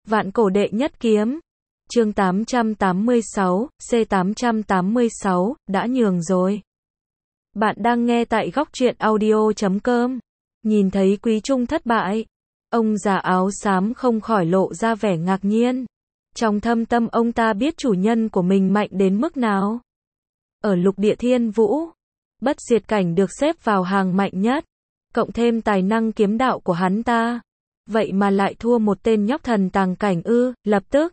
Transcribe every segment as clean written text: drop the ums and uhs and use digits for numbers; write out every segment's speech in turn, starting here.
Vạn cổ đệ nhất kiếm. Chương 886, C886, đã nhường rồi. Bạn đang nghe tại góc truyện audio.com. Nhìn thấy Quý Trung thất bại, ông già áo xám không khỏi lộ ra vẻ ngạc nhiên. Trong thâm tâm ông ta biết chủ nhân của mình mạnh đến mức nào. Ở lục địa thiên vũ, bất diệt cảnh được xếp vào hàng mạnh nhất, cộng thêm tài năng kiếm đạo của hắn ta. Vậy mà lại thua một tên nhóc thần tàng cảnh ư? Lập tức,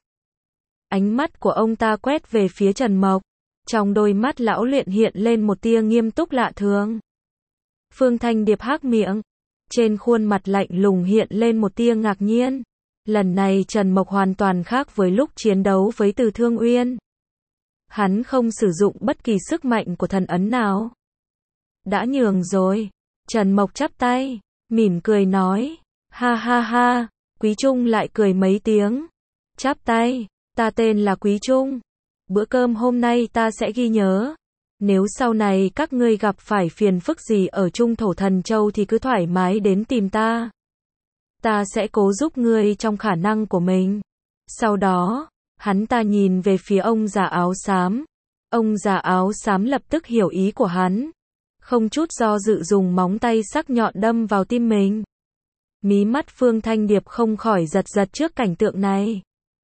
ánh mắt của ông ta quét về phía Trần Mộc. Trong đôi mắt lão luyện hiện lên một tia nghiêm túc lạ thường. Phương Thanh Điệp hác miệng, trên khuôn mặt lạnh lùng hiện lên một tia ngạc nhiên. Lần này Trần Mộc hoàn toàn khác với lúc chiến đấu với Từ Thương Uyên. Hắn không sử dụng bất kỳ sức mạnh của thần ấn nào. Đã nhường rồi. Trần Mộc chắp tay, mỉm cười nói. Ha ha ha, Quý Trung lại cười mấy tiếng. Chắp tay, ta tên là Quý Trung. Bữa cơm hôm nay ta sẽ ghi nhớ. Nếu sau này các ngươi gặp phải phiền phức gì ở Trung Thổ Thần Châu thì cứ thoải mái đến tìm ta. Ta sẽ cố giúp ngươi trong khả năng của mình. Sau đó, hắn ta nhìn về phía ông già áo xám. Ông già áo xám lập tức hiểu ý của hắn. Không chút do dự dùng móng tay sắc nhọn đâm vào tim mình. Mí mắt Phương Thanh Điệp không khỏi giật giật trước cảnh tượng này.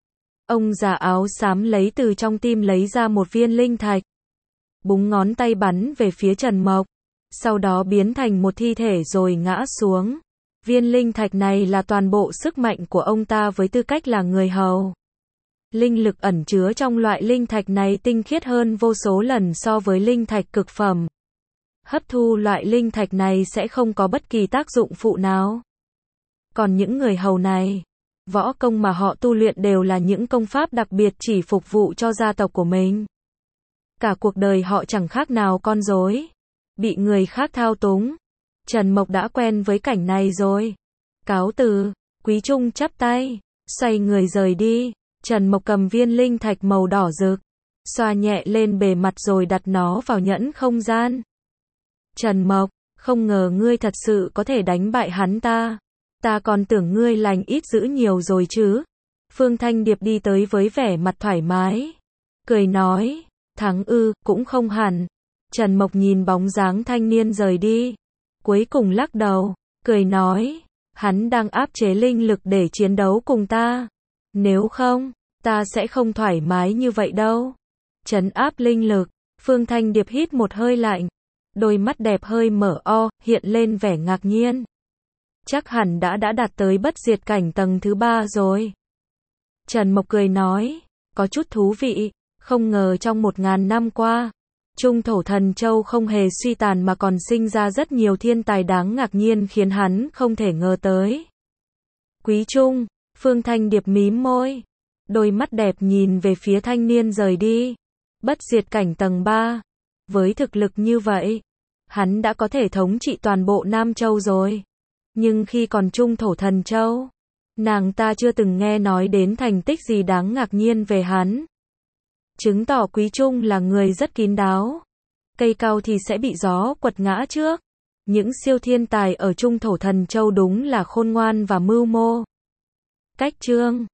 Ông già áo xám lấy từ trong tim lấy ra một viên linh thạch. Búng ngón tay bắn về phía Trần Mộc. Sau đó biến thành một thi thể rồi ngã xuống. Viên linh thạch này là toàn bộ sức mạnh của ông ta với tư cách là người hầu. Linh lực ẩn chứa trong loại linh thạch này tinh khiết hơn vô số lần so với linh thạch cực phẩm. Hấp thu loại linh thạch này sẽ không có bất kỳ tác dụng phụ nào. Còn những người hầu này, võ công mà họ tu luyện đều là những công pháp đặc biệt chỉ phục vụ cho gia tộc của mình. Cả cuộc đời họ chẳng khác nào con rối, bị người khác thao túng. Trần Mộc đã quen với cảnh này rồi. Cáo từ, Quý Trung chắp tay, xoay người rời đi. Trần Mộc cầm viên linh thạch màu đỏ rực, xoa nhẹ lên bề mặt rồi đặt nó vào nhẫn không gian. Trần Mộc, không ngờ ngươi thật sự có thể đánh bại hắn ta. Ta còn tưởng ngươi lành ít dữ nhiều rồi chứ. Phương Thanh Điệp đi tới với vẻ mặt thoải mái, cười nói, thắng ư, cũng không hẳn. Trần Mộc nhìn bóng dáng thanh niên rời đi, cuối cùng lắc đầu, cười nói, hắn đang áp chế linh lực để chiến đấu cùng ta. Nếu không, ta sẽ không thoải mái như vậy đâu. Trấn áp linh lực, Phương Thanh Điệp hít một hơi lạnh, đôi mắt đẹp hơi mở o, hiện lên vẻ ngạc nhiên. Chắc hẳn đã đạt tới bất diệt cảnh tầng thứ 3 rồi. Trần Mộc cười nói, có chút thú vị, không ngờ trong 1000 năm qua, Trung Thổ Thần Châu không hề suy tàn mà còn sinh ra rất nhiều thiên tài đáng ngạc nhiên khiến hắn không thể ngờ tới. Quý Trung, Phương Thanh Điệp mím môi, đôi mắt đẹp nhìn về phía thanh niên rời đi. Bất diệt cảnh tầng 3, với thực lực như vậy, hắn đã có thể thống trị toàn bộ Nam Châu rồi. Nhưng khi còn Trung Thổ Thần Châu, nàng ta chưa từng nghe nói đến thành tích gì đáng ngạc nhiên về hắn. Chứng tỏ Quý Trung là người rất kín đáo. Cây cao thì sẽ bị gió quật ngã trước. Những siêu thiên tài ở Trung Thổ Thần Châu đúng là khôn ngoan và mưu mô. Cách chương